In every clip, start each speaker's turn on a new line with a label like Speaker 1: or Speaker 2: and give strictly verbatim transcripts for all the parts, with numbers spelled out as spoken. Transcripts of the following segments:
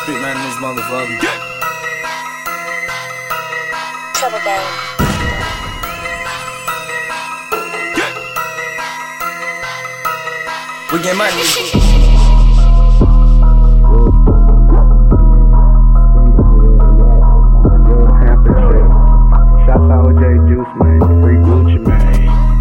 Speaker 1: Street man in this motherfucker.
Speaker 2: Trouble game.
Speaker 1: We get money.
Speaker 3: Shouts out O J Juice, man. Free Gucci, man.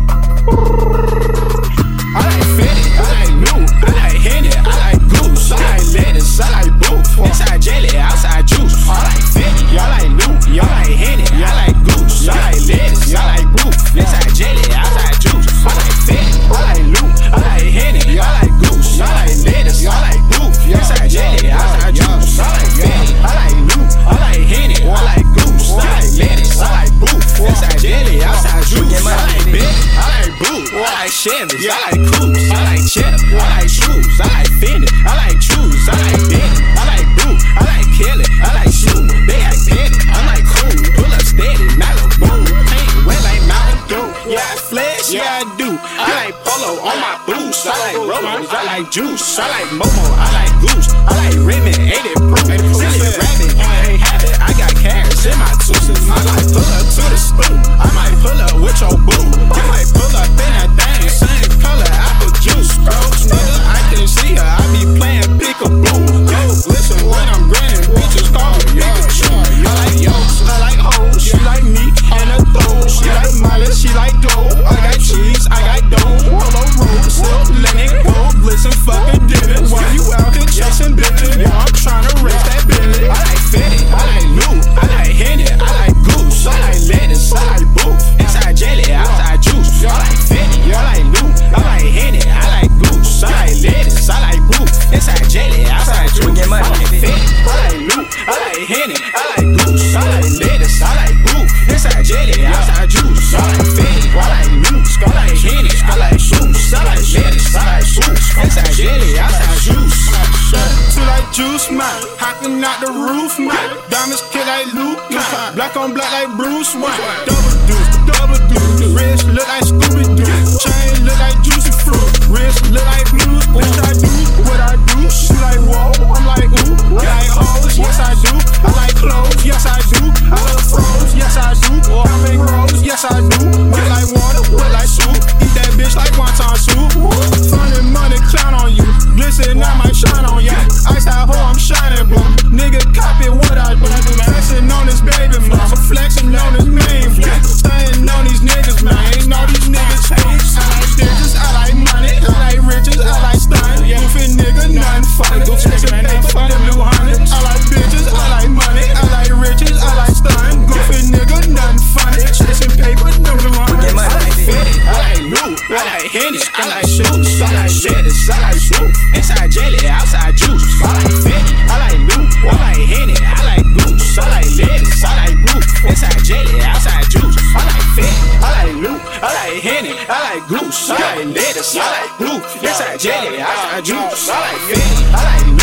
Speaker 4: I like Fenty, I like New, I like Henny, I like Goose, I like lettuce, I like Booth, inside jelly, outside juice. I like Fenty, y'all like New, y'all like Henny, I like Goose, I like lettuce, I like Booth, inside jelly, outside juice. I like Fenty, I like New, I like Henny, I like Goose, I like lettuce, I like Booth, inside jelly, outside juice. I like Fenty, I like New, I like Henny, I like Goose, I like lettuce, I like Booth, inside jelly, outside juice. I like Bentley, I like Booth, I like Chevys, I like Coops, I like Cheddar, I like shoes, I like Fendi, I like Chews, I like Benny, I like Blue, I like Kelly, I like Snoop, they act petty, I'm like cool, pull up steady, not a boom, paint wet like Mountain Dew, yeah I flex, yeah I do, I like Polo on my boots, I like Rolos, I like Juice, I like Momo, I like Goose, I like Redmond, eighty proof, silly rabbit, you ain't have it, I got carrots in my tooth, I might pull up to the spoon, I might pull up with your boo, I might pull up in that thing, same color, apple juice, gross, nigga, I can see her, I be playing peekaboo, yo, listen when I'm grinning, bitches call me Pikachu, I like yolks, I like hoes, she like me, and a throw, she like Molly, she like dough, I got cheese, I got dough, polo road, silk linen, gold, glisten, fucking divots, while you out here chasing bitches, yo, I'm tryna raise that billet, I like Fenty, I like New, I like Henny, I like Goose, I like lettuce, I like Booth, inside jelly, outside juice, I like Fenty, I like New, I like Henny, I like Goose, I like lettuce, I like Booth, inside jelly, outside juice,
Speaker 1: We get money.
Speaker 4: I like Fenty, I like New, I like Henny, I like Goose, I like lettuce, I like Booth, inside jelly, outside juice, I like Fenty, I like New, I like Henny, I like Goose, I like lettuce, I like Booth, inside jelly, outside juice. To like juice, man, hopping out the roof, man. Diamonds kill like Luke, man. Black on black like Bruce Wayne. Double deuce, double deuce. Wrist look like Scooby Doo. Chain look like juicy fruit. Wrist look like blues. What I do, what I do. She like whoa, I'm like ooh. I like hoes, yes I do. I like clothes, yes I do. I love froze, yes I do. I make rolls, yes I do. Wet like water, wet like soup. Eat that bitch like wonton soup. Funny money, count on you. Glisten, I might shine on ya. Ice that hoe, I'm shining, boo. Nigga, copy what I do. Flexing on this baby, man. Flexing on this main flex. Staying on these niggas, man. Ain't all these niggas hate. I like digits, I like money. I like riches, I like stun. Goofy nigga, nothing funny. Chasing paper, for them new hundreds. I like bitches, I like money. I like riches, I like stun. Goofy nigga, nothing funny. Chasing paper, them new hundreds. I like Fenty, I like New, I like Henny, I like shoes, I like lettuce, I like Booth, inside jelly, outside juice. I like Fenty, I like New, I like Henny, I like Goose, I like lettuce, I like Booth, inside jelly, outside juice. I like Fenty, I like New, I like Henny, I like Goose, I like lettuce, I like Booth, inside jelly, outside juice. I like Fenty, I like New.